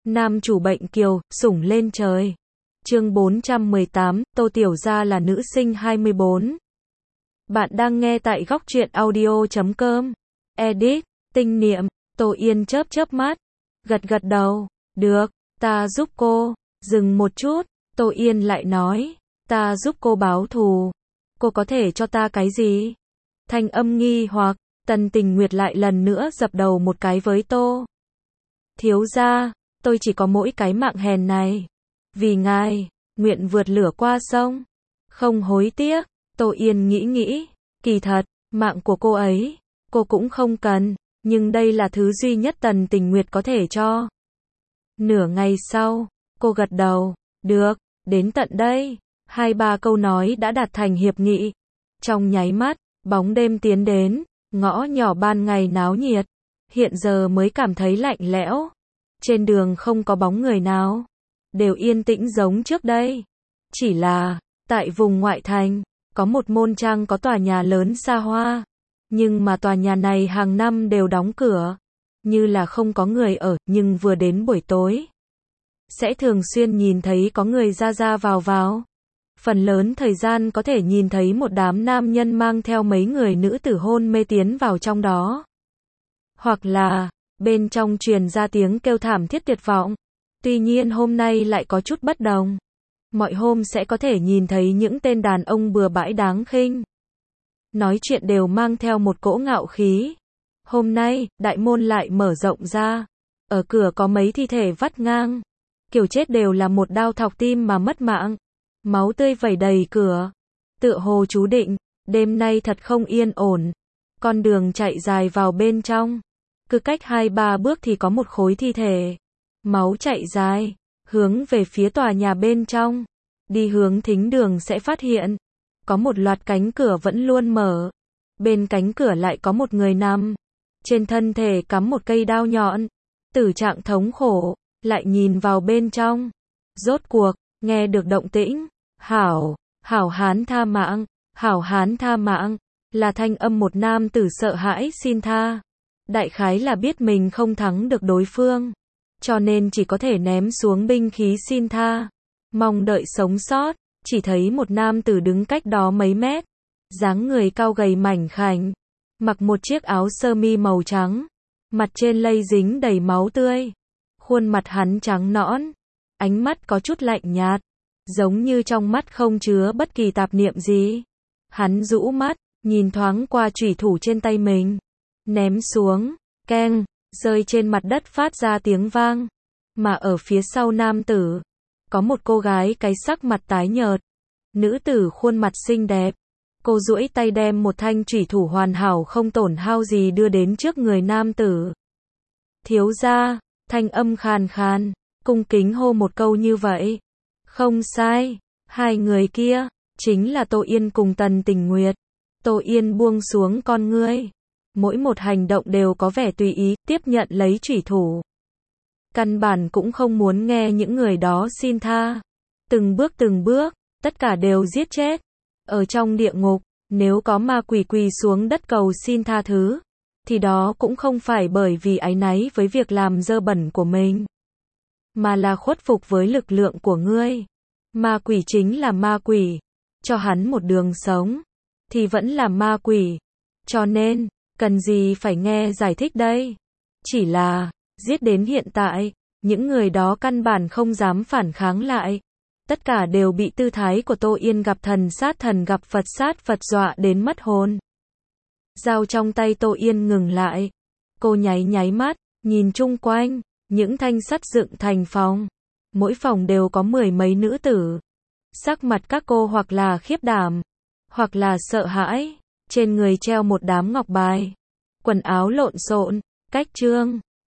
Nam chủ bệnh kiều, sủng lên trời. Chương 418, Tô Tiểu Gia là nữ sinh 24. Bạn đang nghe tại góc truyện audio.com. Edit, tinh niệm, Tô Yên chớp chớp mắt, gật gật đầu, được, ta giúp cô. Dừng một chút, Tô Yên lại nói, ta giúp cô báo thù. Cô có thể cho ta cái gì? Thanh âm nghi hoặc, Tần Tình Nguyệt lại lần nữa dập đầu một cái với Tô. Thiếu gia, tôi chỉ có mỗi cái mạng hèn này. Vì ngài, nguyện vượt lửa qua sông. Không hối tiếc. Tô Yên nghĩ, kỳ thật, mạng của cô ấy, cô cũng không cần, nhưng đây là thứ duy nhất Tần Tình Nguyệt có thể cho. Nửa ngày sau, cô gật đầu, được, đến tận đây, 2-3 câu nói đã đạt thành hiệp nghị. Trong nháy mắt, bóng đêm tiến đến, ngõ nhỏ ban ngày náo nhiệt, hiện giờ mới cảm thấy lạnh lẽo. Trên đường không có bóng người nào, đều yên tĩnh giống trước đây. Chỉ là, tại vùng ngoại thành, có một môn trang có tòa nhà lớn xa hoa, nhưng mà tòa nhà này hàng năm đều đóng cửa, như là không có người ở, nhưng vừa đến buổi tối, sẽ thường xuyên nhìn thấy có người ra ra vào vào. Phần lớn thời gian có thể nhìn thấy một đám nam nhân mang theo mấy người nữ tử hôn mê tiến vào trong đó. Hoặc là, bên trong truyền ra tiếng kêu thảm thiết tuyệt vọng. Tuy nhiên hôm nay lại có chút bất đồng. Mọi hôm sẽ có thể nhìn thấy những tên đàn ông bừa bãi đáng khinh. Nói chuyện đều mang theo một cỗ ngạo khí. Hôm nay, đại môn lại mở rộng ra. Ở cửa có mấy thi thể vắt ngang. Kiểu chết đều là một đao thọc tim mà mất mạng. Máu tươi vẩy đầy cửa. Tựa hồ chú định, đêm nay thật không yên ổn. Con đường chạy dài vào bên trong. Cứ cách 2-3 bước thì có một khối thi thể. Máu chạy dài, hướng về phía tòa nhà bên trong. Đi hướng thính đường sẽ phát hiện. Có một loạt cánh cửa vẫn luôn mở. Bên cánh cửa lại có một người nằm. Trên thân thể cắm một cây đao nhọn. Tử trạng thống khổ, lại nhìn vào bên trong. Rốt cuộc, nghe được động tĩnh. Hảo hán tha mạng, hảo hán tha mạng. Là thanh âm một nam tử sợ hãi xin tha. Đại khái là biết mình không thắng được đối phương, cho nên chỉ có thể ném xuống binh khí xin tha, mong đợi sống sót. Chỉ thấy một nam tử đứng cách đó mấy mét, dáng người cao gầy mảnh khảnh, mặc một chiếc áo sơ mi màu trắng, mặt trên lây dính đầy máu tươi. Khuôn mặt hắn trắng nõn, ánh mắt có chút lạnh nhạt, giống như trong mắt không chứa bất kỳ tạp niệm gì. Hắn rũ mắt, nhìn thoáng qua chủy thủ trên tay mình, ném xuống, keng, rơi trên mặt đất phát ra tiếng vang. Mà ở phía sau nam tử, có một cô gái cái sắc mặt tái nhợt. Nữ tử khuôn mặt xinh đẹp. Cô duỗi tay đem một thanh chủy thủ hoàn hảo không tổn hao gì đưa đến trước người nam tử. Thiếu gia, thanh âm khàn khàn, cung kính hô một câu như vậy. Không sai, hai người kia, chính là Tô Yên cùng Tần Tình Nguyệt. Tô Yên buông xuống con ngươi. Mỗi một hành động đều có vẻ tùy ý, tiếp nhận lấy chủy thủ. Căn bản cũng không muốn nghe những người đó xin tha. Từng bước, tất cả đều giết chết. Ở trong địa ngục, nếu có ma quỷ quỳ xuống đất cầu xin tha thứ, thì đó cũng không phải bởi vì áy náy với việc làm dơ bẩn của mình, mà là khuất phục với lực lượng của ngươi. Ma quỷ chính là ma quỷ. Cho hắn một đường sống, thì vẫn là ma quỷ. Cho nên, cần gì phải nghe giải thích đây? Chỉ là, giết đến hiện tại, những người đó căn bản không dám phản kháng lại. Tất cả đều bị tư thái của Tô Yên gặp thần sát thần gặp Phật sát Phật dọa đến mất hồn. Dao trong tay Tô Yên ngừng lại. Cô nháy mắt, nhìn chung quanh, những thanh sắt dựng thành phòng. Mỗi phòng đều có 10 mấy nữ tử. Sắc mặt các cô hoặc là khiếp đảm, hoặc là sợ hãi. Trên người treo một đám ngọc bài. Quần áo lộn xộn, cách trương.